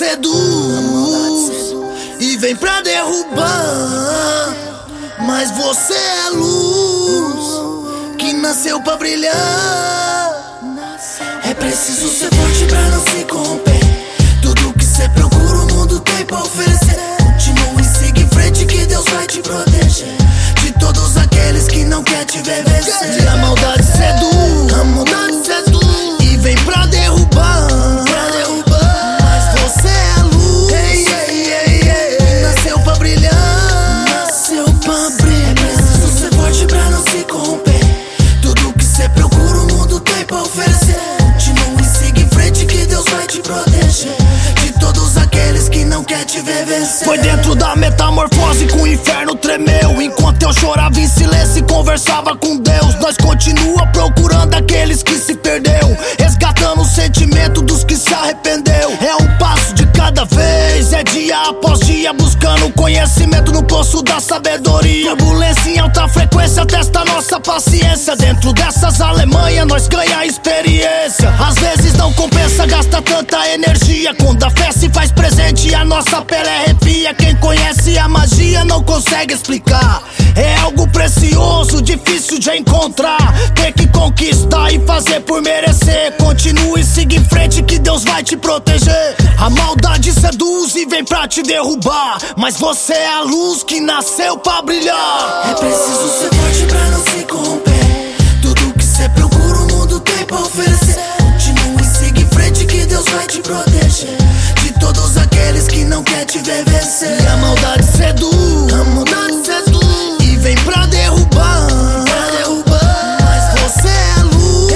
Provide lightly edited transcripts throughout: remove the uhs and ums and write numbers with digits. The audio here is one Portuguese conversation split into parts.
seduz e vem pra derrubar, mas você é luz que nasceu pra brilhar. É preciso ser forte pra não se corromper. Tudo que cê procura o mundo tem pra oferecer. Continue e siga em frente que Deus vai te proteger de todos aqueles que não quer te ver vencer. A maldade seduz, a maldade seduz e vem pra derrubar, mas você é a luz que nasceu pra brilhar, nasceu pra brilhar. É preciso ser forte pra não se corromper. Tudo que cê procura o mundo tem pra oferecer. Continue e siga em frente que Deus vai te proteger de todos aqueles que não quer te ver vencer. Foi dentro da metamorfose que o inferno tremeu. Enquanto eu chorava em silêncio e conversava com Deus, nós continua procurando aqueles que se perdeu, resgatando o sentimento dos que se arrependeu. É um passo de cada vez, é dia após dia, buscando conhecimento no poço da sabedoria. Turbulência em alta frequência testa nossa paciência. Dentro dessas Alemanha nós ganha experiência. Às vezes não compensa gastar tanta energia. Quando a fé se faz presente a nossa pele arrepia. Quem conhece a magia não consegue explicar. É algo precioso, difícil de encontrar. Ter que conquistar e fazer por merecer. Continue e siga em frente que Deus vai te proteger. A maldade seduz e vem pra te derrubar, mas você é a luz que nasceu pra brilhar. É preciso ser forte pra não se corromper. Tudo que cê procura o mundo tem pra oferecer. Continue e siga em frente que Deus vai te proteger de todos aqueles que não quer te ver vencer. A maldade seduz, a maldade seduz e vem pra derrubar, mas você é a luz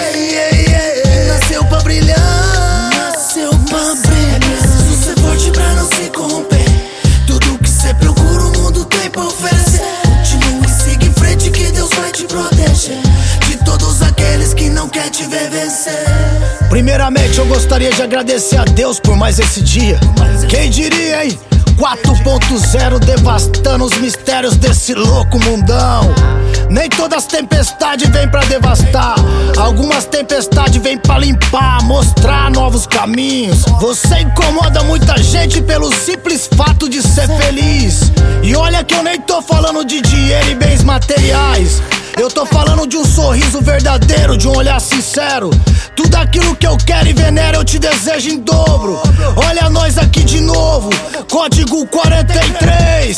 que nasceu pra brilhar, nasceu pra brilhar. É preciso ser forte pra não se corromper. Tudo que cê procura o mundo tem pra oferecer. Continue e siga em frente que Deus vai te proteger de todos aqueles que não quer te ver vencer. Primeiramente eu gostaria de agradecer a Deus por mais esse dia. Quem diria, hein? 4.0 devastando os mistérios desse louco mundão. Nem todas as tempestades vêm pra devastar. Algumas tempestades vêm pra limpar, mostrar novos caminhos. Você incomoda muita gente pelo simples fato de ser feliz. E olha que eu nem tô falando de dinheiro e bens materiais. Eu tô falando de um sorriso verdadeiro, de um olhar sincero. Tudo aquilo que eu quero e venero eu te desejo em dobro. Olha nós aqui de novo, código 43.